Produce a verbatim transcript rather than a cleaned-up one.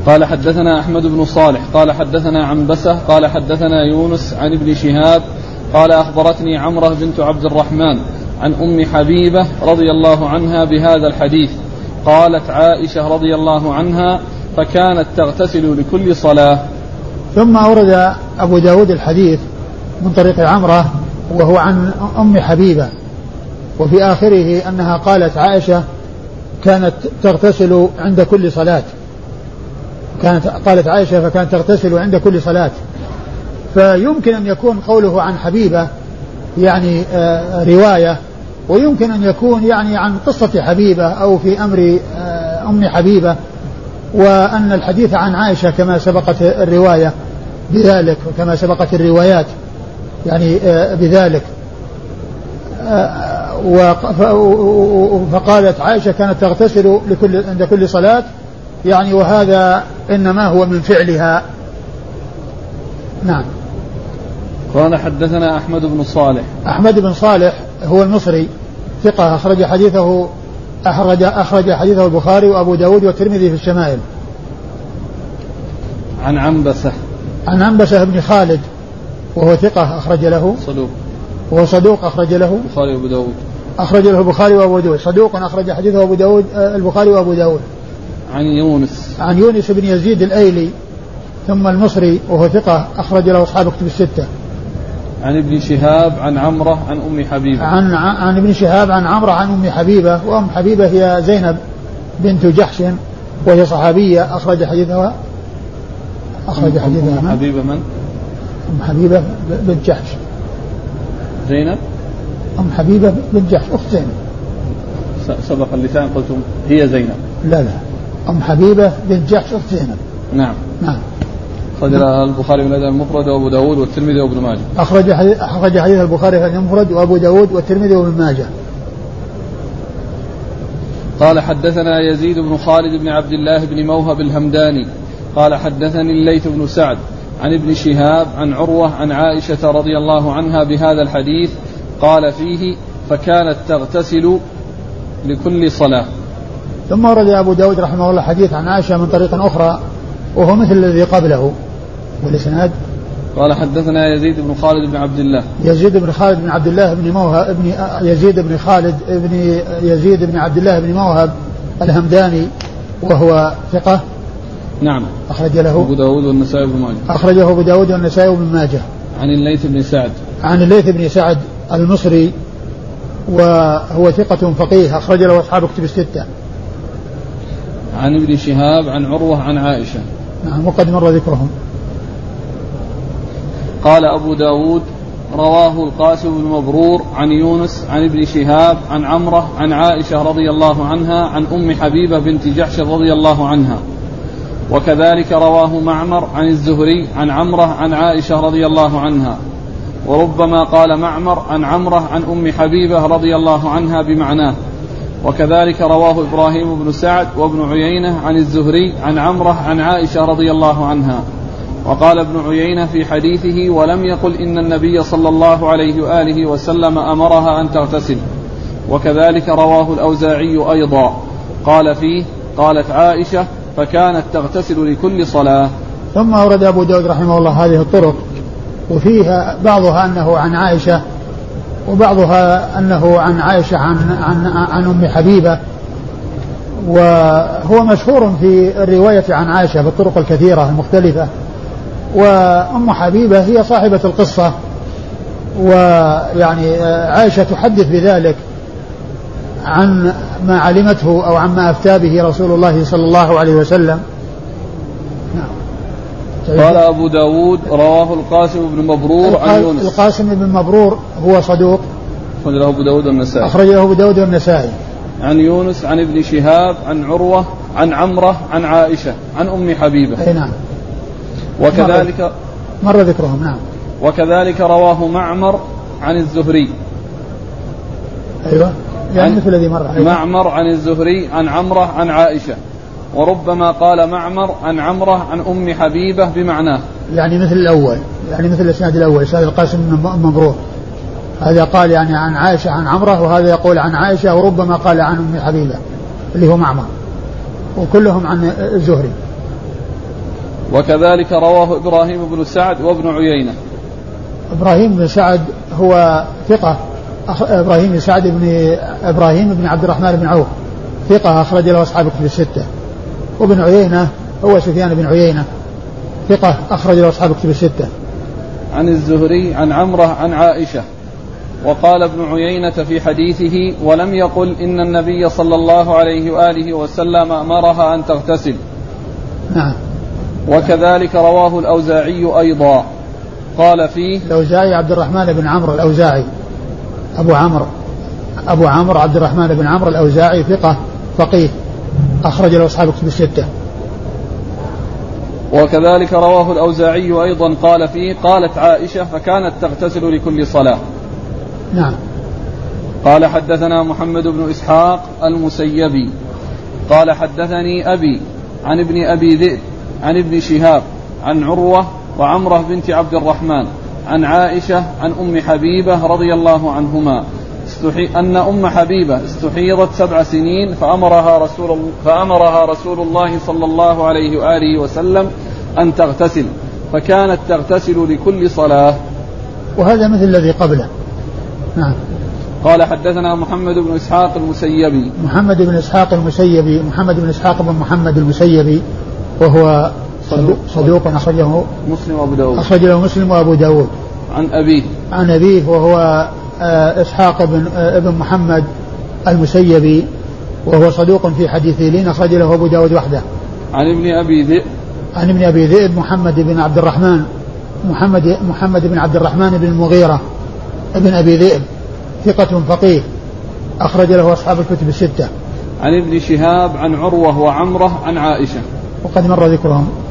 قال حدثنا أحمد بن صالح قال حدثنا عنبسة قال حدثنا يونس عن ابن شهاب قال أخبرتني عمرة بنت عبد الرحمن عن أم حبيبة رضي الله عنها بهذا الحديث. قالت عائشة رضي الله عنها فكانت تغتسل لكل صلاة. ثم أورد أبو داود الحديث من طريق عمرة وهو عن أم حبيبة، وفي آخره أنها قالت عائشة كانت تغتسل عند كل صلاة، كانت قالت عائشة فكانت تغتسل عند كل صلاة. فيمكن أن يكون قوله عن حبيبة يعني آه رواية، ويمكن أن يكون يعني عن قصة حبيبة أو في أمر آه أم حبيبة، وأن الحديث عن عائشة كما سبقت الرواية بذلك وكما سبقت الروايات يعني آه بذلك. آه فقالت عائشة كانت تغتسل لكل عند كل صلاة يعني، وهذا إنما هو من فعلها. نعم. قال حدثنا أحمد بن صالح. أحمد بن صالح هو المصري ثقة أخرج حديثه أخرج أخرج حديثه البخاري وأبو داود والترمذي في الشمائل. عن عنبسة. عن عنبسة بن خالد وهو ثقة أخرج له. صدوق. وهو صدوق أخرج له البخاري وأبو داود. أخرج له البخاري وأبو داود. صدوق أخرج حديثه أبو داود البخاري وأبو داود. عن يونس. عن يونس بن يزيد الأيلي ثم المصري وهو ثقة أخرج له أصحاب كتب الستة. عن ابن شهاب عن عمرة عن أم حبيبة. عن عن ابن شهاب عن عمرة عن أم حبيبة، وأم حبيبة هي زينب بنت جحش وهي صحابية أخرج حديثها أخرج حديثها أم حبيبة من؟ أم حبيبة بنت جحش. زينب. أم حبيبة بنت جحش أخت زينب. سبق اللسان قلتم هي زينب. لا لا أم حبيبة بنت جحش أخت زينب. نعم. نعم. أخرج البخاري من الأدب المفرد وأبو داود والترمذي وابن ماجه. أخرج أخرج حديث البخاري في المفرد وأبو داود والترمذي وابن ماجه. قال حدثنا يزيد بن خالد بن عبد الله بن موهب الهمداني قال حدثني الليث بن سعد عن ابن شهاب عن عروة عن عائشة رضي الله عنها بهذا الحديث. قال فيه فكانت تغتسل لكل صلاة. ثم ورد أبو داود رحمه الله حديث عن عائشة من طريق أخرى وهو مثل الذي قبله والإسناد. قال حدثنا يزيد بن خالد بن عبد الله. يزيد بن خالد بن عبد الله بن موهب ابن يزيد بن خالد ابن يزيد بن عبد الله بن موهب الهمداني وهو ثقة. نعم. أخرج له أبو داود والنسائي بن ماجه. أخرجه أبو داود والنسائي بن ماجه. عن الليث بن سعد. عن الليث بن سعد المصري وهو ثقة فقيه أخرج له أصحاب كتب الستة. عن ابن شهاب عن عروة عن عائشة. نعم وقد مر ذكرهم. قال أبو داود رواه القاسم بن مبرور عن يونس عن ابن شهاب عن عمرة عن عائشة رضي الله عنها عن أم حبيبة بنت جحش رضي الله عنها، وكذلك رواه معمر عن الزهري عن عمرة عن عائشة رضي الله عنها، وربما قال معمر عن عمرة عن أم حبيبة رضي الله عنها بمعناه، وكذلك رواه إبراهيم بن سعد وابن عيينة عن الزهري عن عمرة عن عائشة رضي الله عنها. وقال ابن عيينة في حديثه ولم يقل إن النبي صلى الله عليه وآله وسلم أمرها أن تغتسل. وكذلك رواه الأوزاعي أيضا قال فيه قالت عائشة فكانت تغتسل لكل صلاة. ثم أورد أبو داود رحمه الله هذه الطرق، وفيها بعضها أنه عن عائشة وبعضها أنه عن عائشة عن, عن, عن أم حبيبة، وهو مشهور في الرواية عن عائشة بالطرق الكثيرة المختلفة. وأم حبيبة هي صاحبة القصة، ويعني عائشة تحدث بذلك عن ما علمته أو عما أفتى به رسول الله صلى الله عليه وسلم. قال أبو داود رواه القاسم بن مبرور عن يونس. القاسم بن مبرور هو صدوق أخرجه أبو داود والنسائي. أخرجه أبو داود والنسائي. عن يونس عن ابن شهاب عن عروة عن عمرة عن عائشة عن أم حبيبة. أي نعم. وكذلك مر, مر ذكرهم. نعم. وكذلك رواه معمر عن الزهري. أيوة يعني مثل الذي مر. أيوة. معمر عن الزهري عن عمرة عن عائشة، وربما قال معمر عن عمرة عن أم حبيبة بمعناه، يعني مثل الأول، يعني مثل الإسناد الأول إسناد القاسم بن مبرور، هذا قال يعني عن عائشة عن عمرة، وهذا يقول عن عائشة وربما قال عن أم حبيبة اللي هو معمر، وكلهم عن الزهري. وكذلك رواه إبراهيم بن سعد وابن عيينة. إبراهيم بن سعد هو ثقة. إبراهيم بن سعد بن إبراهيم بن عبد الرحمن بن عوف ثقة أخرج له أصحاب الكتب الستة. وابن عيينة هو سفيان بن عيينة ثقة أخرج له أصحاب الكتب الستة. عن الزهري عن عمره عن عائشة. وقال ابن عيينة في حديثه: ولم يقل إن النبي صلى الله عليه وآله وسلم أمرها أن تغتسل. نعم. وكذلك رواه الأوزاعي أيضا قال فيه. الأوزاعي عبد الرحمن بن عمرو الأوزاعي أبو عمرو أبو عمرو عبد الرحمن بن عمرو الأوزاعي ثقة فقيه أخرج له أصحاب الكتب الستة. وكذلك رواه الأوزاعي أيضا قال فيه: قالت عائشة: فكانت تغتسل لكل صلاة. نعم. قال: حدثنا محمد بن إسحاق المسيبي قال: حدثني أبي عن ابن أبي ذئب عن ابن شهاب عن عروة وعمرة بنت عبد الرحمن عن عائشة عن أم حبيبة رضي الله عنهما أن أم حبيبة استحيضت سبع سنين فأمرها رسول, فأمرها رسول الله صلى الله عليه وآله وسلم أن تغتسل، فكانت تغتسل لكل صلاة. وهذا مثل الذي قبله. نعم. قال: حدثنا محمد بن إسحاق المسيبي محمد بن إسحاق المسيبي محمد بن إسحاق بن محمد المسيبي وهو صدوق أخرجه مسلم وأبو داود أخرجه مسلم وأبو داود. عن أبيه عن أبيه وهو إسحاق بن ابن محمد المسيبي وهو صدوق في حديثه لين أخرج له أبو داود وحده. عن ابن أبي ذئب عن ابن أبي ذئب محمد بن عبد الرحمن محمد محمد بن عبد الرحمن بن المغيرة ابن أبي ذئب ثقة فقيه أخرج له أصحاب الكتب الستة. عن ابن شهاب عن عروة وعمرة عن عائشة وقد مر ذكرهم.